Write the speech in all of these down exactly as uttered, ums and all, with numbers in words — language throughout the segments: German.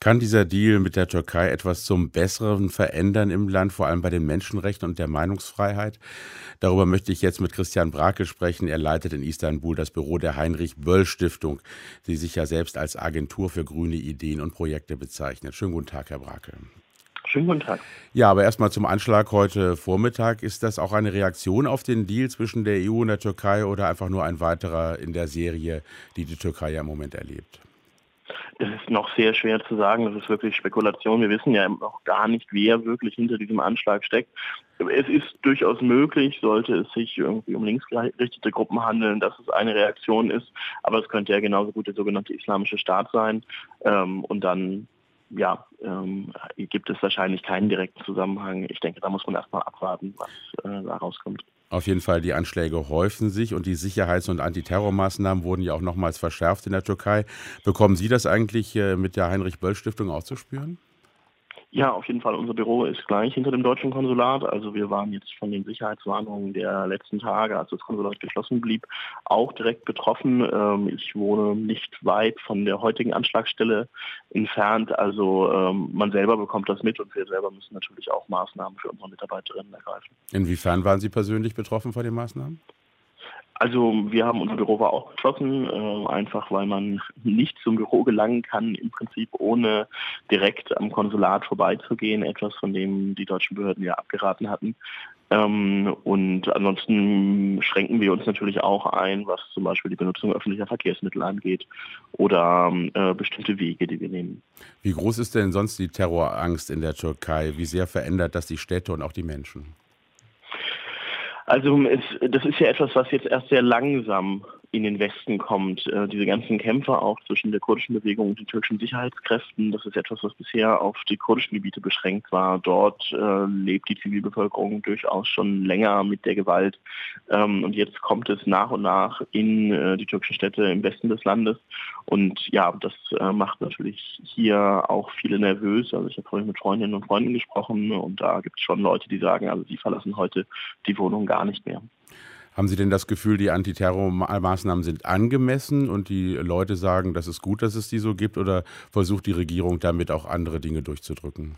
Kann dieser Deal mit der Türkei etwas zum Besseren verändern im Land, vor allem bei den Menschenrechten und der Meinungsfreiheit? Darüber möchte ich jetzt mit Christian Brake sprechen. Er leitet in Istanbul das Büro der Heinrich-Böll-Stiftung, die sich ja selbst als Agentur für grüne Ideen und Projekte bezeichnet. Schönen guten Tag, Herr Brake. Schönen guten Tag. Ja, aber erstmal zum Anschlag heute Vormittag. Ist das auch eine Reaktion auf den Deal zwischen der E U und der Türkei oder einfach nur ein weiterer in der Serie, die die Türkei ja im Moment erlebt? Das ist noch sehr schwer zu sagen. Das ist wirklich Spekulation. Wir wissen ja noch gar nicht, wer wirklich hinter diesem Anschlag steckt. Es ist durchaus möglich, sollte es sich irgendwie um linksgerichtete Gruppen handeln, dass es eine Reaktion ist. Aber es könnte ja genauso gut der sogenannte Islamische Staat sein. Und dann ja, ähm, gibt es wahrscheinlich keinen direkten Zusammenhang. Ich denke, da muss man erstmal abwarten, was äh, da rauskommt. Auf jeden Fall, die Anschläge häufen sich und die Sicherheits- und Antiterrormaßnahmen wurden ja auch nochmals verschärft in der Türkei. Bekommen Sie das eigentlich äh, mit der Heinrich-Böll-Stiftung auch zu spüren? Ja, auf jeden Fall. Unser Büro ist gleich hinter dem deutschen Konsulat. Also wir waren jetzt von den Sicherheitswarnungen der letzten Tage, als das Konsulat geschlossen blieb, auch direkt betroffen. Ich wohne nicht weit von der heutigen Anschlagstelle entfernt. Also man selber bekommt das mit und wir selber müssen natürlich auch Maßnahmen für unsere Mitarbeiterinnen ergreifen. Inwiefern waren Sie persönlich betroffen von den Maßnahmen? Also wir haben unser Büro war auch geschlossen, äh, einfach weil man nicht zum Büro gelangen kann, im Prinzip ohne direkt am Konsulat vorbeizugehen, etwas von dem die deutschen Behörden ja abgeraten hatten. Ähm, und ansonsten schränken wir uns natürlich auch ein, was zum Beispiel die Benutzung öffentlicher Verkehrsmittel angeht oder äh, bestimmte Wege, die wir nehmen. Wie groß ist denn sonst die Terrorangst in der Türkei? Wie sehr verändert das die Städte und auch die Menschen? Also es, das ist ja etwas, was jetzt erst sehr langsam in den Westen kommt. Äh, diese ganzen Kämpfe auch zwischen der kurdischen Bewegung und den türkischen Sicherheitskräften, das ist etwas, was bisher auf die kurdischen Gebiete beschränkt war. Dort äh, lebt die Zivilbevölkerung durchaus schon länger mit der Gewalt. Ähm, und jetzt kommt es nach und nach in äh, die türkischen Städte im Westen des Landes. Und ja, das äh, macht natürlich hier auch viele nervös. Also ich habe vorhin mit Freundinnen und Freunden gesprochen und da gibt es schon Leute, die sagen, also sie verlassen heute die Wohnung gar nicht mehr. Haben Sie denn das Gefühl, die Antiterrormaßnahmen sind angemessen und die Leute sagen, das ist gut, dass es die so gibt, oder versucht die Regierung damit auch andere Dinge durchzudrücken?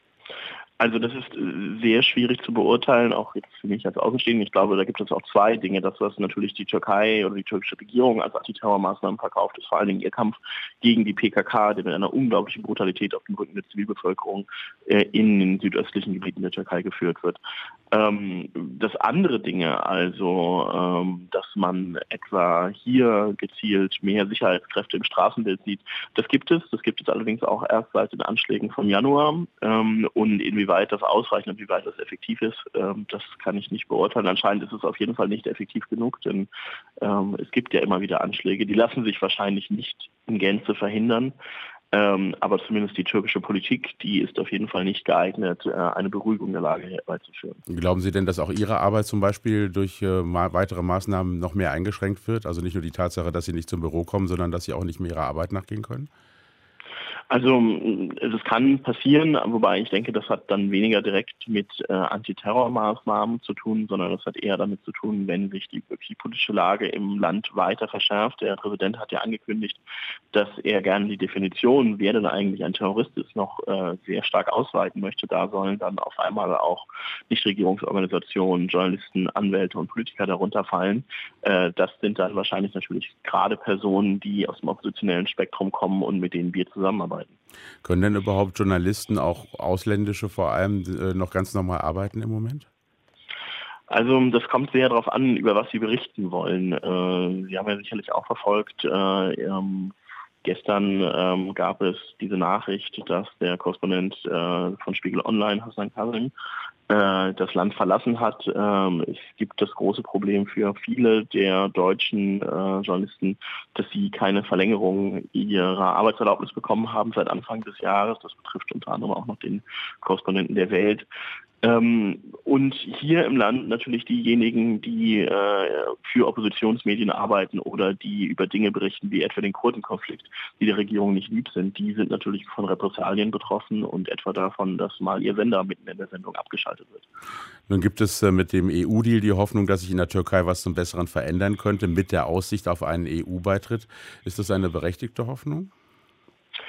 Also das ist sehr schwierig zu beurteilen, auch jetzt für mich als Außenstehender. Ich glaube, da gibt es auch zwei Dinge. Das, was natürlich die Türkei oder die türkische Regierung als Antiterrormaßnahmen verkauft, ist vor allen Dingen ihr Kampf gegen die P K K, der mit einer unglaublichen Brutalität auf dem Rücken der Zivilbevölkerung äh, in den südöstlichen Gebieten der Türkei geführt wird. Ähm, das andere Dinge, also ähm, dass man etwa hier gezielt mehr Sicherheitskräfte im Straßenbild sieht, das gibt es. Das gibt es allerdings auch erst seit den Anschlägen vom Januar. Ähm, und inwieweit das ausreicht und inwieweit das effektiv ist, ähm, das kann ich nicht beurteilen. Anscheinend ist es auf jeden Fall nicht effektiv genug, denn ähm, es gibt ja immer wieder Anschläge. Die lassen sich wahrscheinlich nicht in Gänze verhindern. Ähm, aber zumindest die türkische Politik, die ist auf jeden Fall nicht geeignet, äh, eine Beruhigung der Lage herbeizuführen. Glauben Sie denn, dass auch Ihre Arbeit zum Beispiel durch äh, ma- weitere Maßnahmen noch mehr eingeschränkt wird? Also nicht nur die Tatsache, dass Sie nicht zum Büro kommen, sondern dass Sie auch nicht mehr Ihrer Arbeit nachgehen können? Also es kann passieren, wobei ich denke, das hat dann weniger direkt mit äh, Antiterrormaßnahmen zu tun, sondern das hat eher damit zu tun, wenn sich die, die politische Lage im Land weiter verschärft. Der Präsident hat ja angekündigt, dass er gerne die Definition, wer denn eigentlich ein Terrorist ist, noch äh, sehr stark ausweiten möchte. Da sollen dann auf einmal auch Nichtregierungsorganisationen, Journalisten, Anwälte und Politiker darunter fallen. Äh, das sind dann wahrscheinlich natürlich gerade Personen, die aus dem oppositionellen Spektrum kommen und mit denen wir zusammenarbeiten. Können denn überhaupt Journalisten, auch ausländische vor allem, äh, noch ganz normal arbeiten im Moment? Also das kommt sehr darauf an, über was Sie berichten wollen. Äh, Sie haben ja sicherlich auch verfolgt, äh, ähm, gestern ähm, gab es diese Nachricht, dass der Korrespondent äh, von Spiegel Online, Hasan Karim, äh, das Land verlassen hat. Ähm, es gibt das große Problem für viele der deutschen äh, Journalisten, dass sie keine Verlängerung ihrer Arbeitserlaubnis bekommen haben seit Anfang des Jahres. Das betrifft unter anderem auch noch den Korrespondenten der Welt. Ähm, und hier im Land natürlich diejenigen, die äh, für Oppositionsmedien arbeiten oder die über Dinge berichten, wie etwa den Kurdenkonflikt, die der Regierung nicht lieb sind, die sind natürlich von Repressalien betroffen und etwa davon, dass mal ihr Sender mitten in der Sendung abgeschaltet wird. Nun gibt es äh, mit dem E U-Deal die Hoffnung, dass sich in der Türkei was zum Besseren verändern könnte, mit der Aussicht auf einen E U-Beitritt. Ist das eine berechtigte Hoffnung?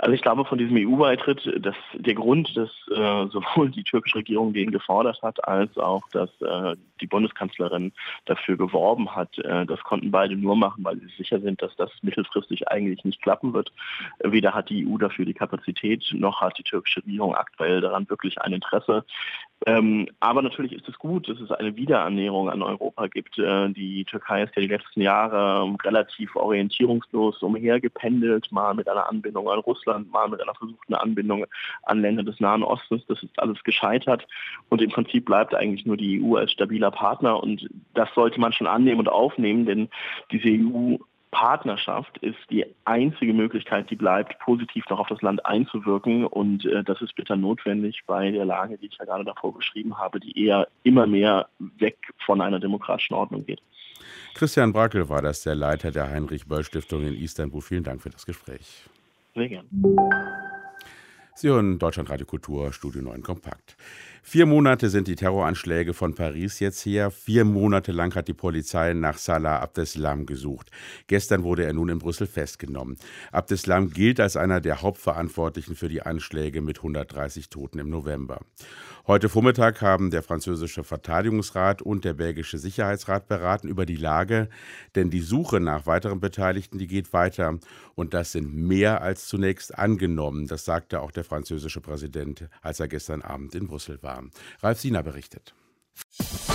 Also ich glaube, von diesem E U-Beitritt, dass der Grund, dass äh, sowohl die türkische Regierung den gefordert hat, als auch, dass äh, die Bundeskanzlerin dafür geworben hat, äh, das konnten beide nur machen, weil sie sicher sind, dass das mittelfristig eigentlich nicht klappen wird. Weder hat die E U dafür die Kapazität, noch hat die türkische Regierung aktuell daran wirklich ein Interesse. Ähm, aber natürlich ist es gut, dass es eine Wiederannäherung an Europa gibt. Äh, die Türkei ist ja die letzten Jahre relativ orientierungslos umhergependelt, mal mit einer Anbindung an Russland, mal mit einer versuchten Anbindung an Länder des Nahen Ostens. Das ist alles gescheitert und im Prinzip bleibt eigentlich nur die E U als stabiler Partner und das sollte man schon annehmen und aufnehmen, denn diese E U Partnerschaft ist die einzige Möglichkeit, die bleibt, positiv noch auf das Land einzuwirken. Und äh, das ist bitter notwendig bei der Lage, die ich ja gerade davor beschrieben habe, die eher immer mehr weg von einer demokratischen Ordnung geht. Christian Brackel war das, der Leiter der Heinrich-Böll-Stiftung in Istanbul. Vielen Dank für das Gespräch. Sehr gerne. Sie hören Deutschlandradio Kultur, Studio neun Kompakt. Vier Monate sind die Terroranschläge von Paris jetzt her. Vier Monate lang hat die Polizei nach Salah Abdeslam gesucht. Gestern wurde er nun in Brüssel festgenommen. Abdeslam gilt als einer der Hauptverantwortlichen für die Anschläge mit hundertdreißig Toten im November. Heute Vormittag haben der französische Verteidigungsrat und der belgische Sicherheitsrat beraten über die Lage, denn die Suche nach weiteren Beteiligten, die geht weiter. Und das sind mehr als zunächst angenommen. Das sagte auch der französische Präsident, als er gestern Abend in Brüssel war. Ralf Siener berichtet.